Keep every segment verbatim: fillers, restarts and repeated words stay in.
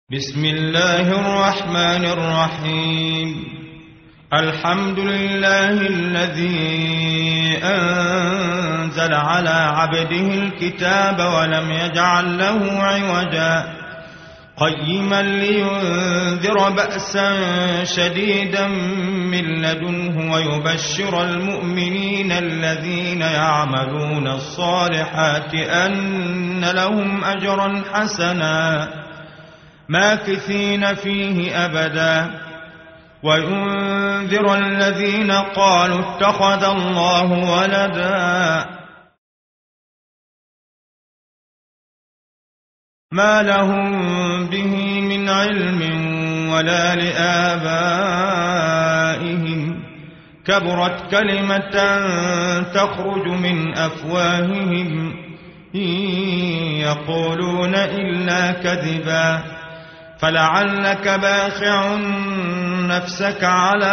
بسم الله الرحمن الرحيم. الحمد لله الذي أنزل على عبده الكتاب ولم يجعل له عوجا قيما لينذر بأسا شديدا من لدنه ويبشر المؤمنين الذين يعملون الصالحات أن لهم أجرا حسنا ماكثين فيه أبدا وينذر الذين قالوا اتخذ الله ولدا ما لهم به من علم ولا لآبائهم كبرت كلمة تخرج من أفواههم إن يقولون إلا كذبا فلعلك باخع نفسك على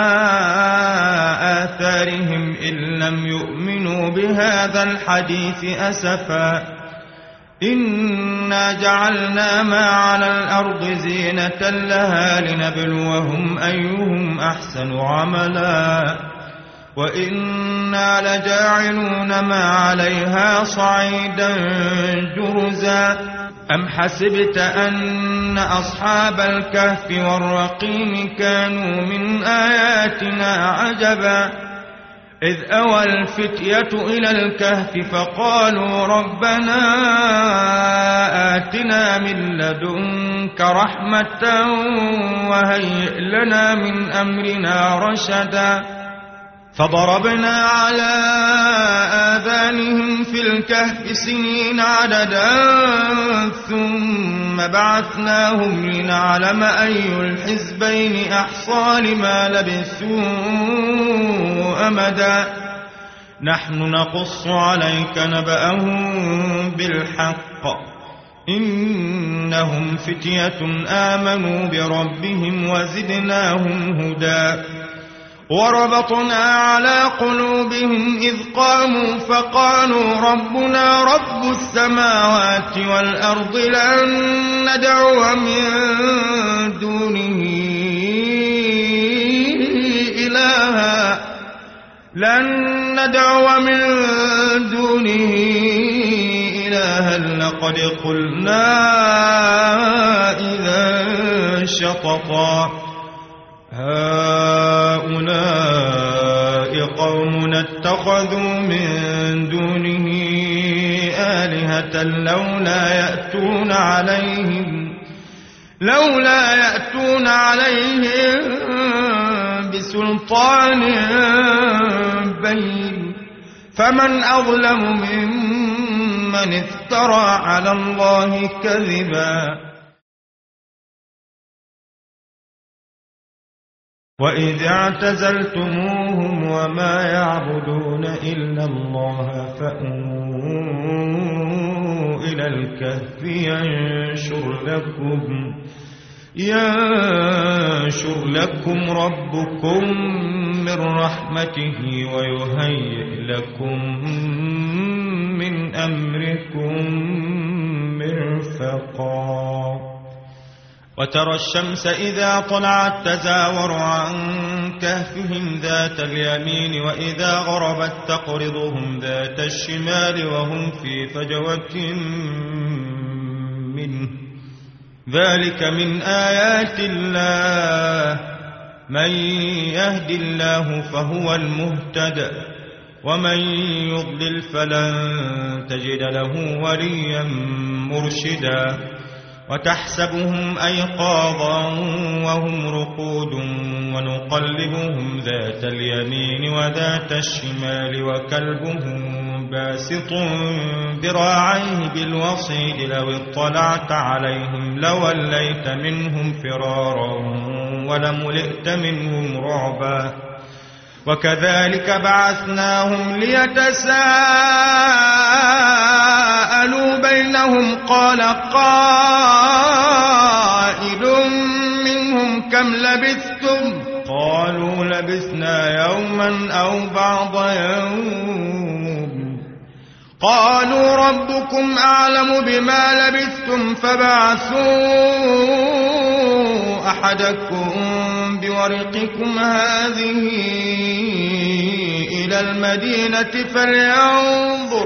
آثارهم إن لم يؤمنوا بهذا الحديث أسفا إنا جعلنا ما على الأرض زينة لها لنبلوهم أيهم أحسن عملا وإنا لجاعلون ما عليها صعيدا جرزا أم حسبت أن أصحاب الكهف والرقيم كانوا من آياتنا عجبا إذ أوى الفتية إلى الكهف فقالوا ربنا آتنا من لدنك رحمة وهيئ لنا من أمرنا رشدا فضربنا على آذانهم في الكهف سنين عددا ثم بعثناهم لنعلم أي الحزبين أحصى لما لبثوا أمدا نحن نقص عليك نبأهم بالحق إنهم فتية آمنوا بربهم وزدناهم هدى وربطنا على قلوبهم إذ قاموا فقالوا ربنا رب السماوات والأرض لن ندعو من دونه إلها لن ندعو من دونه إلها لقد قلنا إذا شططا هؤلاء قوم اتخذوا من دونه آلهة لولا يأتون عليهم لولا يأتون عليهم بسلطان بين فمن أظلم ممن افترى على الله كذبا وإذ اعتزلتموهم وما يعبدون إلا الله فأووا إلى الكهف ينشر لكم ينشر لكم ربكم من رحمته ويهيئ لكم من أمركم مرفقا وترى الشمس إذا طلعت تزاور عن كهفهم ذات اليمين وإذا غربت تقرضهم ذات الشمال وهم في فجوة منه ذلك من آيات الله من يهد الله فهو المهتد ومن يضلل فلن تجد له وليا مرشدا وتحسبهم أيقاظا وهم رقود ونقلبهم ذات اليمين وذات الشمال وكلبهم باسط ذراعيه بالوصيد لو اطلعت عليهم لوليت منهم فرارا ولملئت منهم رعبا وكذلك بعثناهم ليتساءلوا بينهم قال قائل منهم كم لبثتم قالوا لبثنا يوما أو بعض يوم قالوا ربكم أعلم بما لبثتم فبعثوا أحدكم بورقكم هذه إلى المدينة فلينظر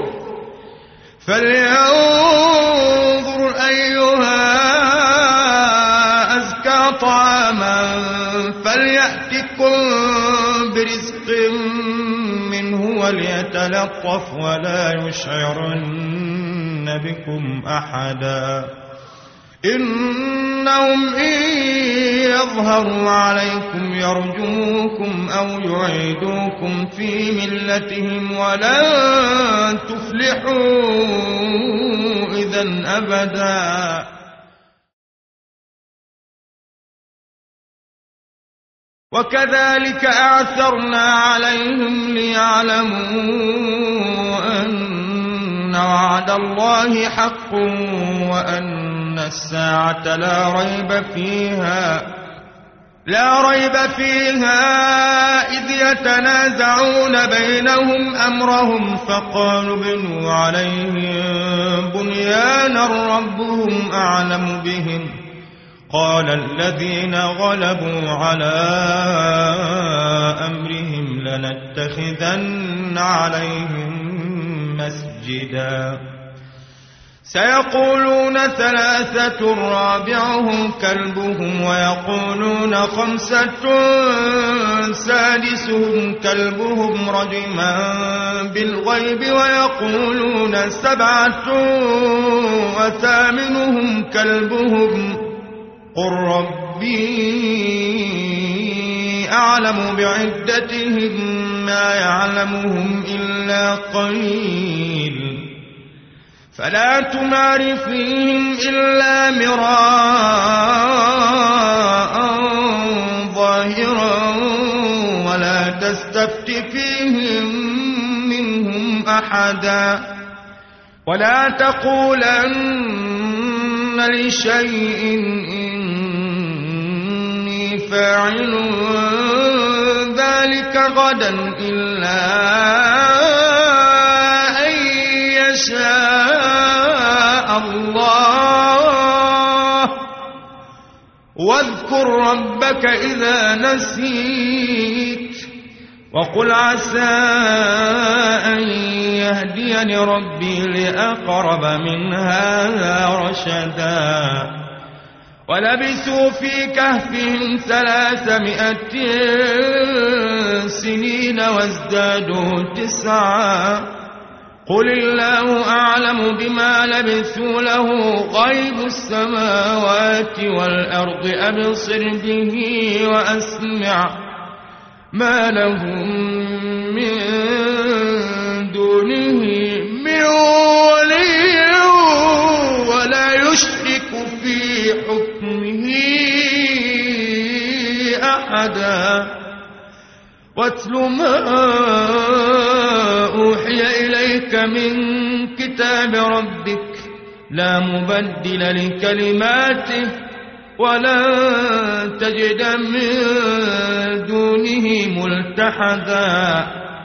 فلينظر أيها أزكى طعاما فليأتكم برزق منه وليتلطف ولا يشعرن بكم أحدا إنهم إن يظهروا عليكم يرجموكم أو يعيدوكم في ملتهم ولن تفلحوا إذن أبدا وكذلك أعثرنا عليهم ليعلموا أن وعد الله حق وأن الساعة لا ريب فيها لا ريب فيها إذ يتنازعون بينهم أمرهم فقالوا بنوا عليهم بنيانا ربهم أعلم بهم قال الذين غلبوا على أمرهم لنتخذن عليهم مسجدا سيقولون ثلاثة رابعهم كلبهم ويقولون خمسة سادسهم كلبهم رجما بالغيب ويقولون سبعة وثامنهم كلبهم قل ربي أعلم بعدتهم ما يعلمهم إلا قليل فلا تمار فيهم إلا مراء ظاهرا ولا تستفت فيهم منهم أحدا ولا تقولن لشيء إني فاعل ذلك غدا إلا أن يشاء الله واذكر ربك إذا نسيت وقل عسى أن يهديني ربي لأقرب من هذا رشدا ولبثوا في كهفهم ثلاثمائة سنين وازدادوا تسعا قل الله أعلم بما لبثوا له غيب السماوات والأرض أبصر به وأسمع ما لهم من دونه من ولي ولا يشرك في حكمه أحدا واتل ما أوحي إليك من كتاب ربك لا مبدل لكلماته ولن تجد من دونه ملتحدا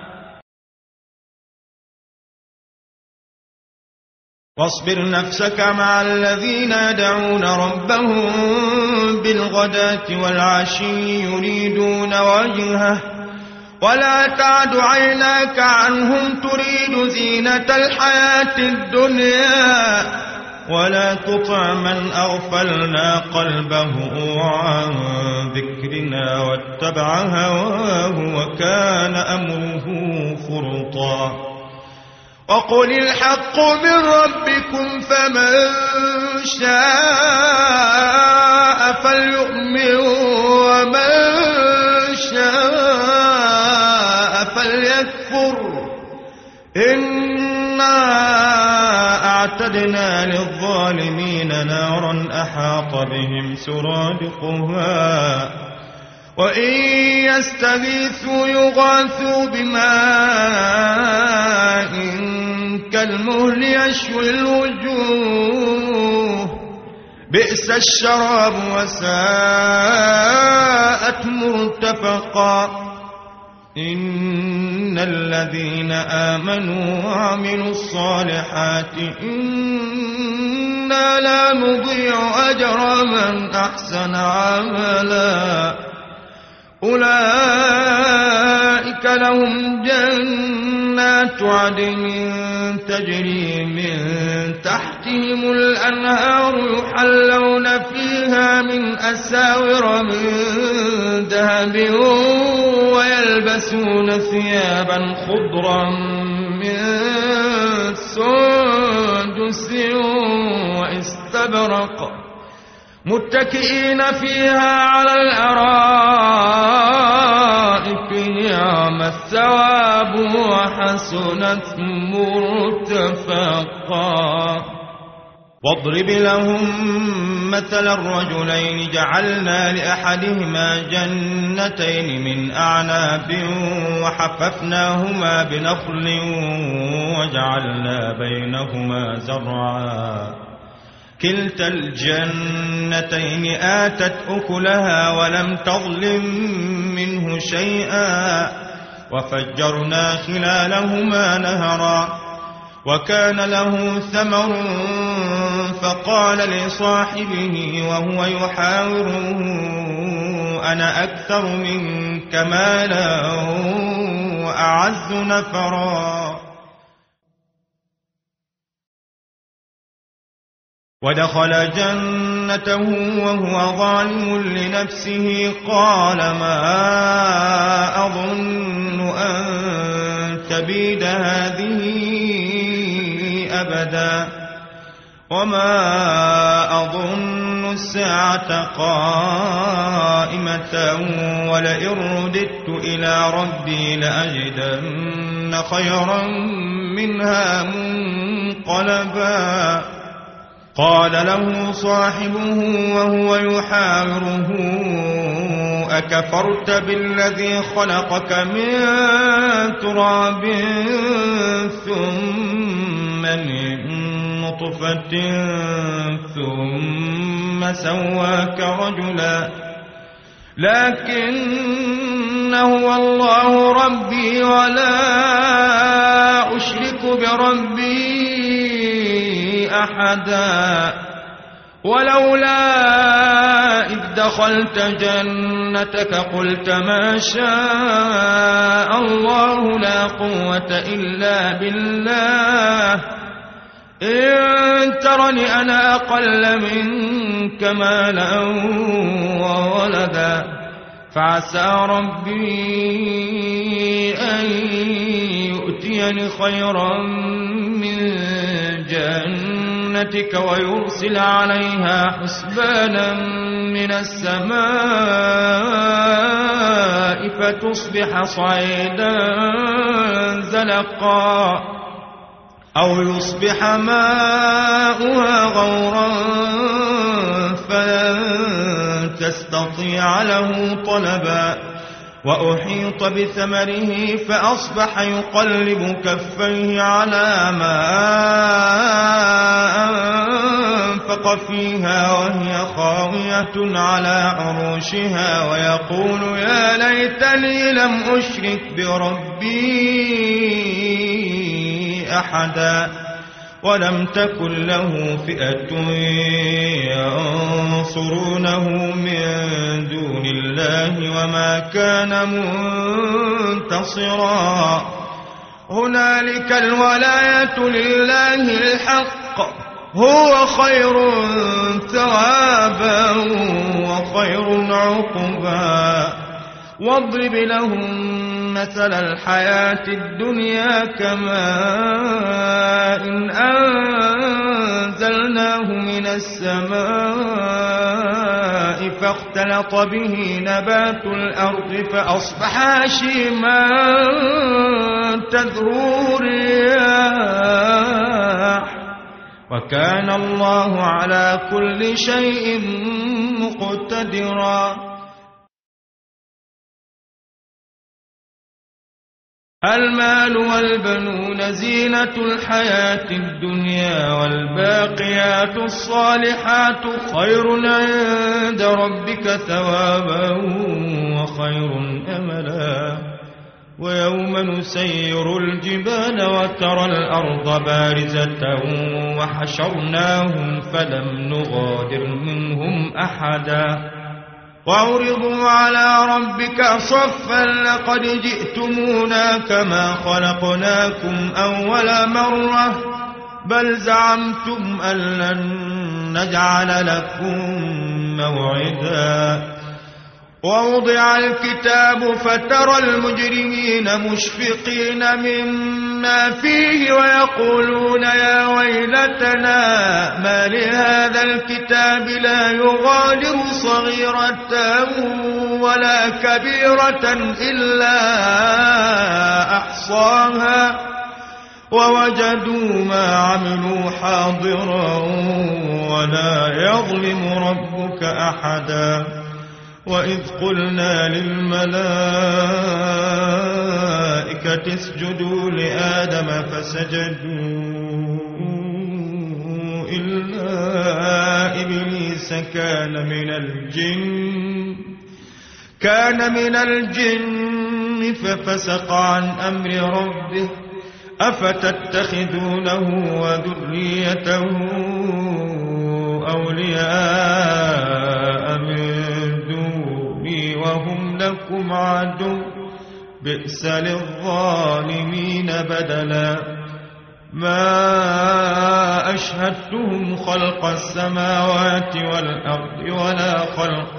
واصبر نفسك مع الذين يدعون ربهم بالغداة والعشي يريدون وجهه ولا تعد عيناك عنهم تريد زينة الحياة الدنيا ولا تطع من أغفلنا قلبه عن ذكرنا واتبع هواه وكان أمره فرطا وقل الحق من ربكم فمن شاء فليؤمن ومن شاء فليكفر إنا أعتدنا للظالمين نارا أحاط بهم سرادقها وإن يستغيثوا يغاثوا بماء كالمهل يشوي الوجوه بئس الشراب وساءت مرتفقا إن الذين آمنوا وعملوا الصالحات إنا لا نضيع أجر من أحسن عملا أولئك لهم جنات عدن تجري من تحتهم الأنهار يحلون فيها من أساور من ذهب ويلبسون ثيابا خضرا من سندس واستبرق متكئين فيها على الأرائك نعم الثواب وحسنت مرتفقا واضرب لهم مثل الرجلين جعلنا لأحدهما جنتين من أعناب وحففناهما بنخل وجعلنا بينهما زرعا كلتا الجنتين آتت أكلها ولم تظلم منه شيئا وفجرنا خلالهما نهرا وكان له ثمر فقال لصاحبه وهو يحاوره أنا أكثر منك مالا وأعز نفرا ودخل جنته وهو ظالم لنفسه قال ما أظن أن تبيد هذه أبدا وما أظن الساعة قائمة ولئن رددت إلى ربي لأجدن خيرا منها منقلبا قال له صاحبه وهو يحاوره أكفرت بالذي خلقك من تراب ثم من نطفة ثم سواك رجلا لكن هو الله ربي ولا أشرك بربي أحدا ولولا إذ دخلت جنتك قلت ما شاء الله لا قوة إلا بالله إن ترني أنا أقل منك مالا وولدا فعسى ربي أن يؤتيني خيرا من جنتك ويرسل عليها حسبانا من السماء فتصبح صعيدا زلقا أو يصبح ماؤها غورا فلن تستطيع له طلبا وأحيط بثمره فأصبح يقلب كفيه على ما أنفق فيها وهي خاوية على عروشها ويقول يا ليتني لم أشرك بربي أحدا ولم تكن له فئة ينصرونه من دون الله وما كان منتصرا هنالك الولاية لله الحق هو خير ثوابا وخير عقبا واضرب لهم مثل الحياة الدنيا كماء إن أنزلناه من السماء فاختلط به نبات الأرض فأصبح هشيما تذروه الرياح وكان الله على كل شيء مقتدرا المال والبنون زينة الحياة الدنيا والباقيات الصالحات خير عند ربك ثوابا وخير أملا ويوم نسير الجبال وترى الأرض بارزة وحشرناهم فلم نغادر منهم أحدا وعرضوا على ربك صفا لقد جئتمونا كما خلقناكم أول مرة بل زعمتم أن لن نجعل لكم موعدا ووضع الكتاب فترى المجرمين مشفقين مما فيه ويقولون يا ويلتنا ما لهذا الكتاب لا يغادر صغيرة ولا كبيرة إلا أحصاها ووجدوا ما عملوا حاضرا ولا يظلم ربك أحدا وإذ قلنا للملائكة اسجدوا لآدم فسجدوا إلا إبليس كان من الجن كان من الجن ففسق عن أمر ربه أفتتخذونه وذريته أولياء من دوني وهم لكم عدو بئس للظالمين بدلا ما أشهدتهم خلق السماوات والأرض ولا خلق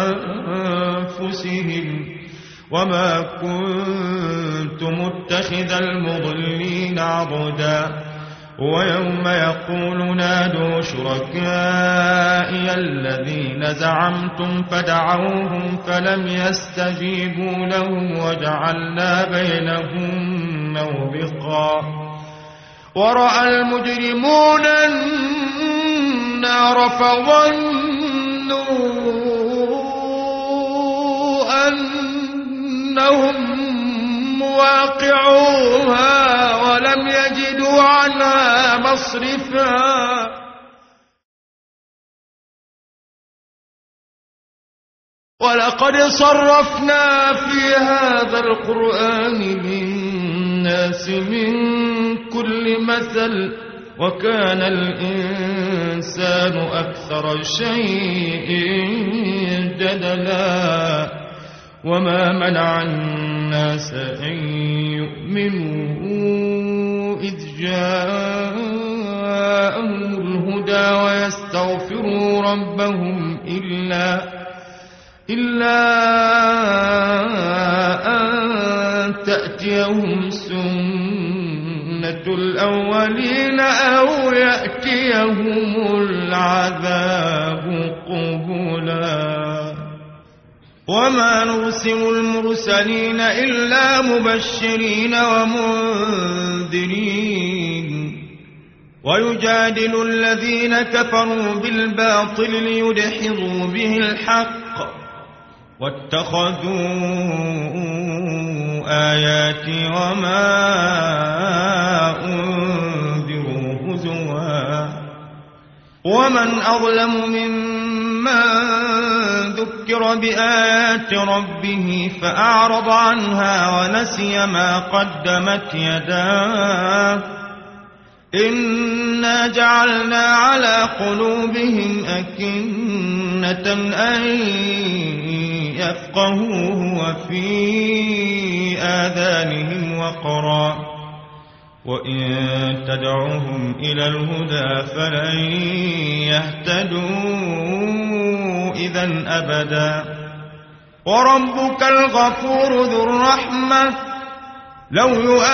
أنفسهم وما كنت متخذ المضلين عضدا ويوم يقول نادوا شركائي الذين زعمتم فدعوهم فلم يستجيبوا لهم وجعلنا بينهم موبقا ورأى المجرمون النار فظنوا أنهم مواقعوها ولم يجدوا عنها مصرفا ولقد صرفنا في هذا القرآن للناس من كل مثل وكان الإنسان أكثر شيء جدلا وما منع الناس أن يؤمنوا إذ جاءهم الهدى ويستغفروا ربهم إلا إلا أن تأتيهم سنة الأولين أو يأتيهم العذاب قبلا وما نرسل المرسلين إلا مبشرين ومنذرين ويجادل الذين كفروا بالباطل ليدحضوا به الحق واتخذوا آياتي وما أنذروا هزوا ومن أظلم ممن ذكر بآيات ربه فأعرض عنها ونسي ما قدمت يداه إنا جعلنا على قلوبهم أكنة أن يفقهوه وفي آذانهم وقرا وإن تدعوهم إلى الهدى فلن يهتدوا إذن أبدا وربك الغفور ذو الرحمة لو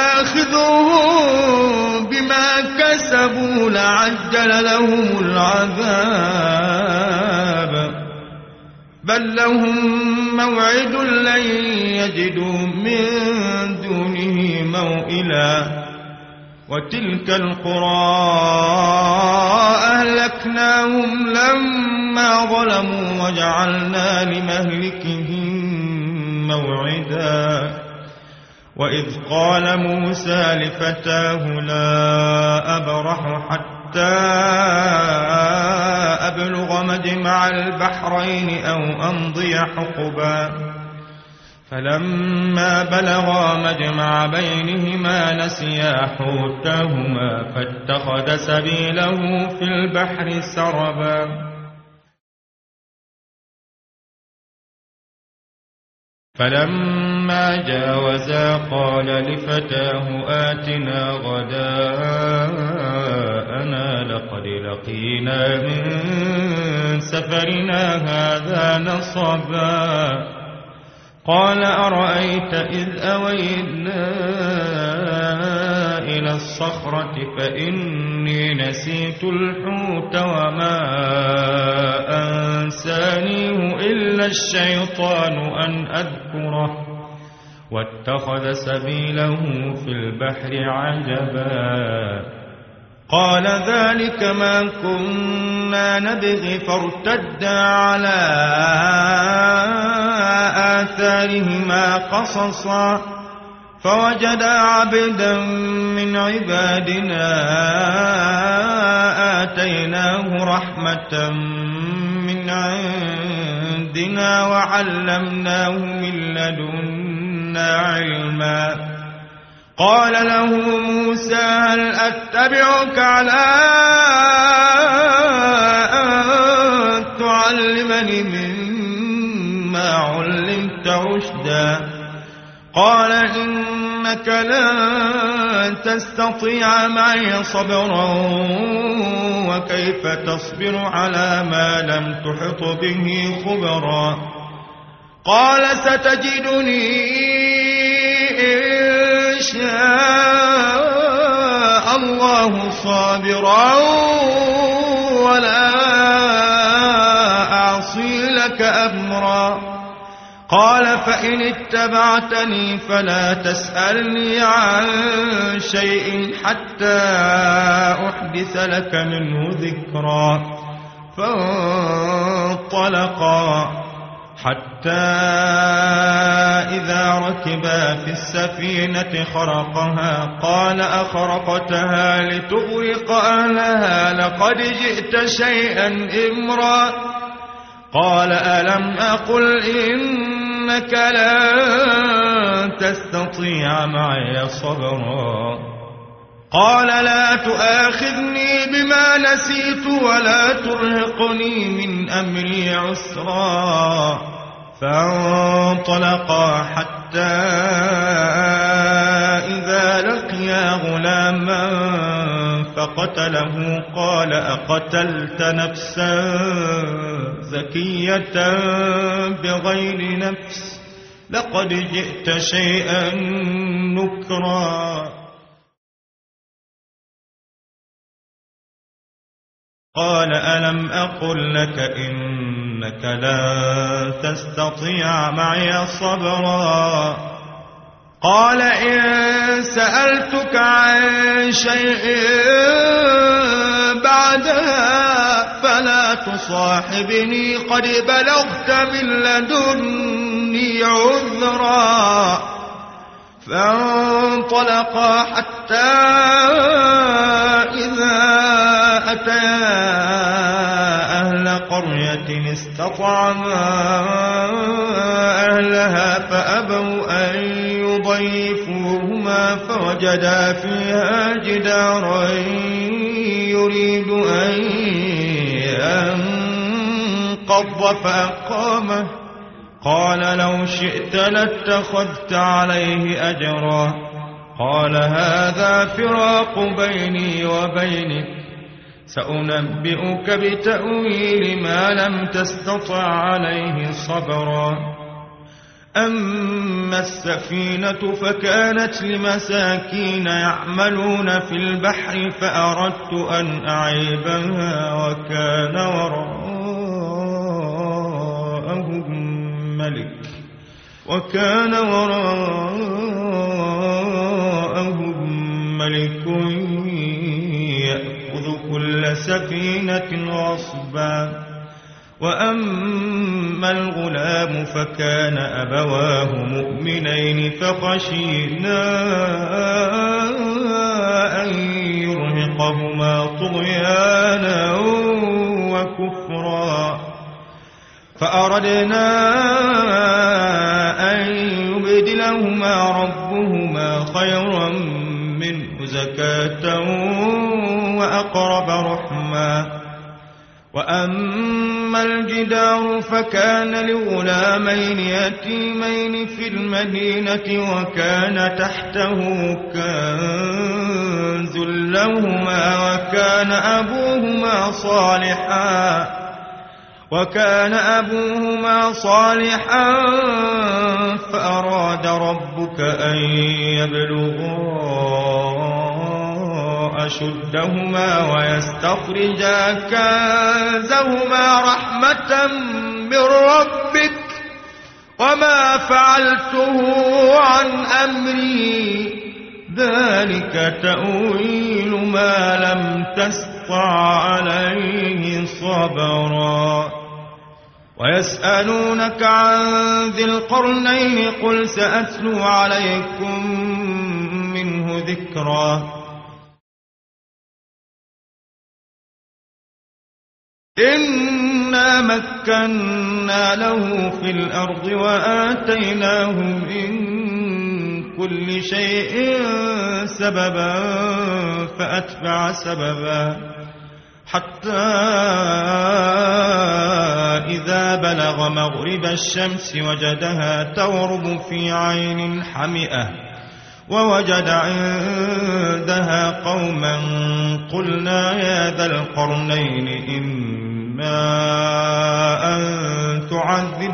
يؤاخذهم بما كسبوا لعجل لهم العذاب بل لهم موعد لن يجدوا من دونه موئلا وتلك القرى أهلكناهم لما ظلموا وجعلنا لمهلكهم موعدا وإذ قال موسى لفتاه لا أبرح حتى أبلغ مجمع البحرين أو أمضي حقبا فلما بلغا مجمع بينهما نسيا حوتهما فاتخذ سبيله في البحر سربا فلما جاوزا قال لفتاه آتنا غداءنا لقد لقينا من سفرنا هذا نصبا قال أرأيت إذ أوينا إلى الصخرة فإني نسيت الحوت وما أنسانيه إلا الشيطان أن أذكره واتخذ سبيله في البحر عجبا قال ذلك ما كنا نبغي فارتدا على آثارهما قصصا فوجدا عبدا من عبادنا آتيناه رحمة من عندنا وعلمناه من لدنا علما قال له موسى هل أتبعك على أن تعلمني مما علمت رشدا قال إنك لن تستطيع معي صبرا وكيف تصبر على ما لم تحط به خبرا قال ستجدني إن شاء الله صابرا ولا أعصي لك أمرا قال فإن اتبعتني فلا تسألني عن شيء حتى أحدث لك منه ذكرا فانطلقا حتى إذا ركبا في السفينة خرقها قال أخرقتها لتغرق أهلها لقد جئت شيئا إمرا قال ألم أقل إنك لن تستطيع معي صبرا قال لا تؤاخذني بما نسيت ولا ترهقني من أمري عسرا فانطلقا حتى إذا لقيا غلاما فقتله قال أقتلت نفسا زكية بغير نفس لقد جئت شيئا نكرا قال ألم أقل لك إنك لن تستطيع معي صبرا قال إن سألتك عن شيء بعدها فلا تصاحبني قد بلغت من لدني عذرا فانطلقا حتى إذا أتيا أهل قرية استطعما أهلها فأبوا أن يضيفوهما فوجدا فيها جدارا يريد أن ينقض فأقامه قال لو شئت لاتخذت عليه أجرا قال هذا فراق بيني وبينك سأنبئك بتأويل ما لم تستطع عليه صبرا أما السفينة فكانت لمساكين يعملون في البحر فأردت أن أعيبها وكان وراءهم ملك وكان وراءهم ملك يأخذ كل سفينة غصبا وأما الغلام فكان أبواه مؤمنين فخشينا أن يرهقهما طغيانا وكفرا فأردنا أن يبدلهما ربهما خيرا منه زكاة وأقرب رحما وأما الجدار فكان لغلامين يتيمين في المدينة وكان تحته كنز لهما وكان أبوهما صالحا وكان أبوهما صالحا فأراد ربك أن يبلغا أشدهما ويستخرجا كنزهما رحمة من ربك وما فعلته عن أمري ذلك تأويل ما لم تسطع عليه صبرا ويسألونك عن ذي القرنين قل سأتلو عليكم منه ذكرا إنا مكنا له في الأرض وآتيناه من كل شيء سببا فأتبع سببا حتى إذا بلغ مغرب الشمس وجدها تغرب في عين حمئة ووجد عندها قوما قلنا يا ذا القرنين إما أن تعذب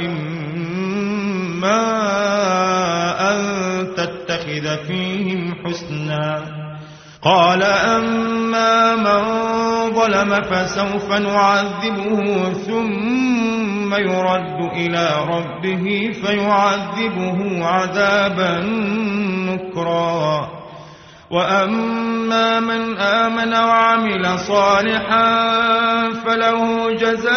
وإما أن تتخذ فيهم حسنا قال أما من ظلم فسوف نعذبه ثم يرد إلى ربه فيعذبه عذابا نكرا وأما من آمن وعمل صالحا فله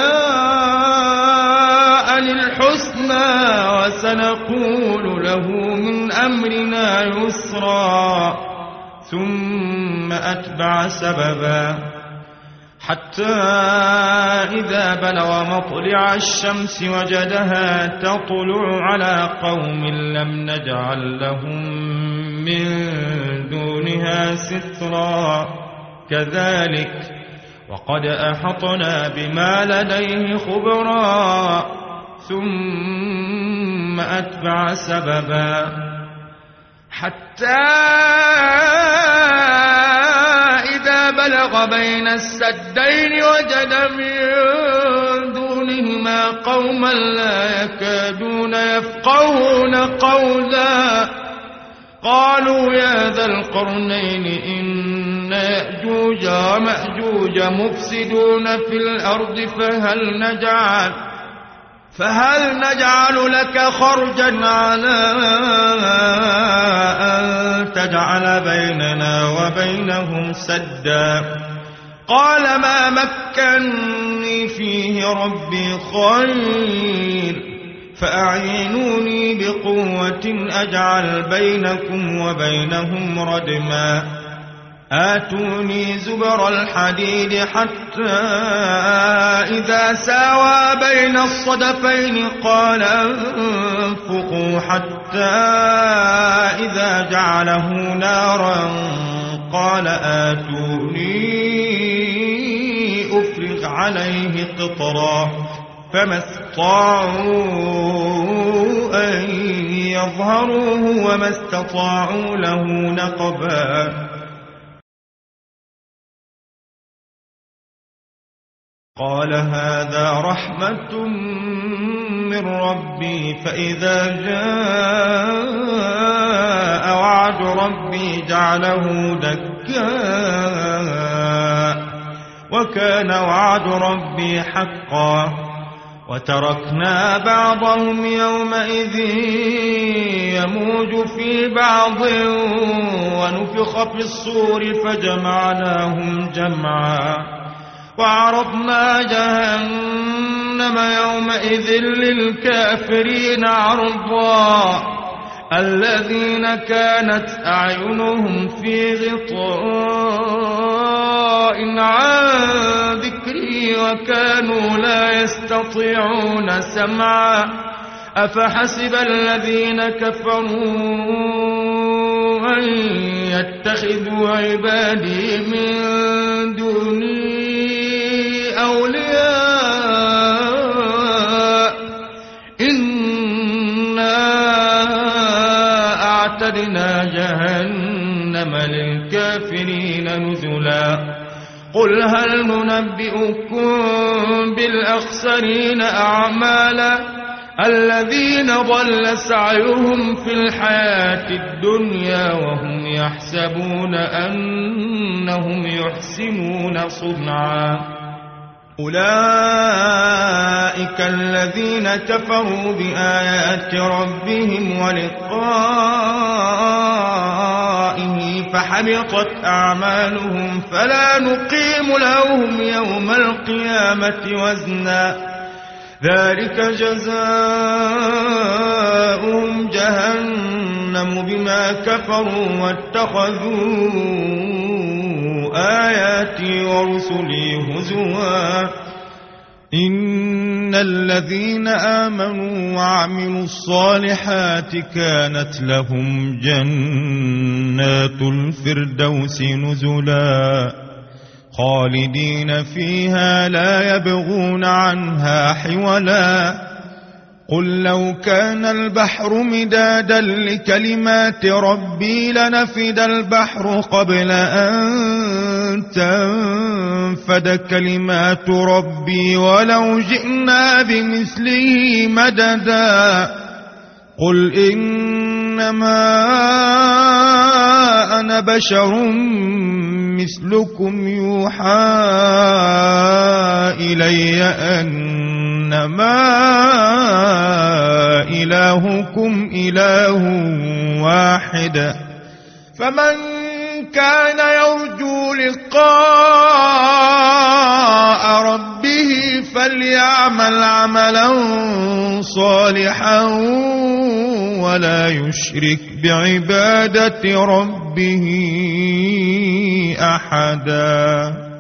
جزاء الحسنى وسنقول له من أمرنا يسرا ثم أتبع سببا حتى إذا بلغ مطلع الشمس وجدها تطلع على قوم لم نجعل لهم من دونها سترا كذلك وقد أحطنا بما لديه خبرا ثم أتبع سببا حتى إذا بلغ بين السدين وجد من دونهما قوما لا يكادون يفقهون قولا قالوا يا ذا القرنين إن يأجوج ومأجوج مفسدون في الأرض فهل نجعل فهل نجعل لك خرجا على أن تجعل بيننا وبينهم سدا قال ما مكنني فيه ربي خير فأعينوني بقوة أجعل بينكم وبينهم ردما آتوني زبر الحديد حتى إذا ساوى بين الصدفين قال انفقوا حتى إذا جعله نارا قال آتوني أفرغ عليه قطرا فما استطاعوا أن يظهروه وما استطاعوا له نقبا قال هذا رحمة من ربي فإذا جاء وعد ربي جعله دكاء وكان وعد ربي حقا وتركنا بعضهم يومئذ يموج في بعض ونفخ في الصور فجمعناهم جمعا وعرضنا جهنم يومئذ للكافرين عرضا الذين كانت أعينهم في غطاء عن ذكري وكانوا لا يستطيعون سمعا أفحسب الذين كفروا أن يتخذوا عبادي من دوني أولياء إنا أعتدنا جهنم للكافرين نزلا قل هل ننبئكم بالأخسرين أعمالا الذين ضل سعيهم في الحياة الدنيا وهم يحسبون أنهم يحسنون صنعا أولئك الذين كفروا بآيات ربهم ولقائه فحبطت أعمالهم فلا نقيم لهم يوم القيامة وزنا ذلك جزاؤهم جهنم بما كفروا واتخذوا آياتي ورسلي هزوا إن الذين آمنوا وعملوا الصالحات كانت لهم جنات الفردوس نزلا خالدين فيها لا يبغون عنها حولا قل لو كان البحر مدادا لكلمات ربي لنفد البحر قبل أن تنفد كلمات ربي ولو جئنا بمثله مددا قل إنما أنا بشر مثلكم يوحى إلي أنما إلهكم إله واحد فمن كان يرجو لقاء ربه فليعمل عملا صالحا ولا يشرك بعبادة ربه أحدا.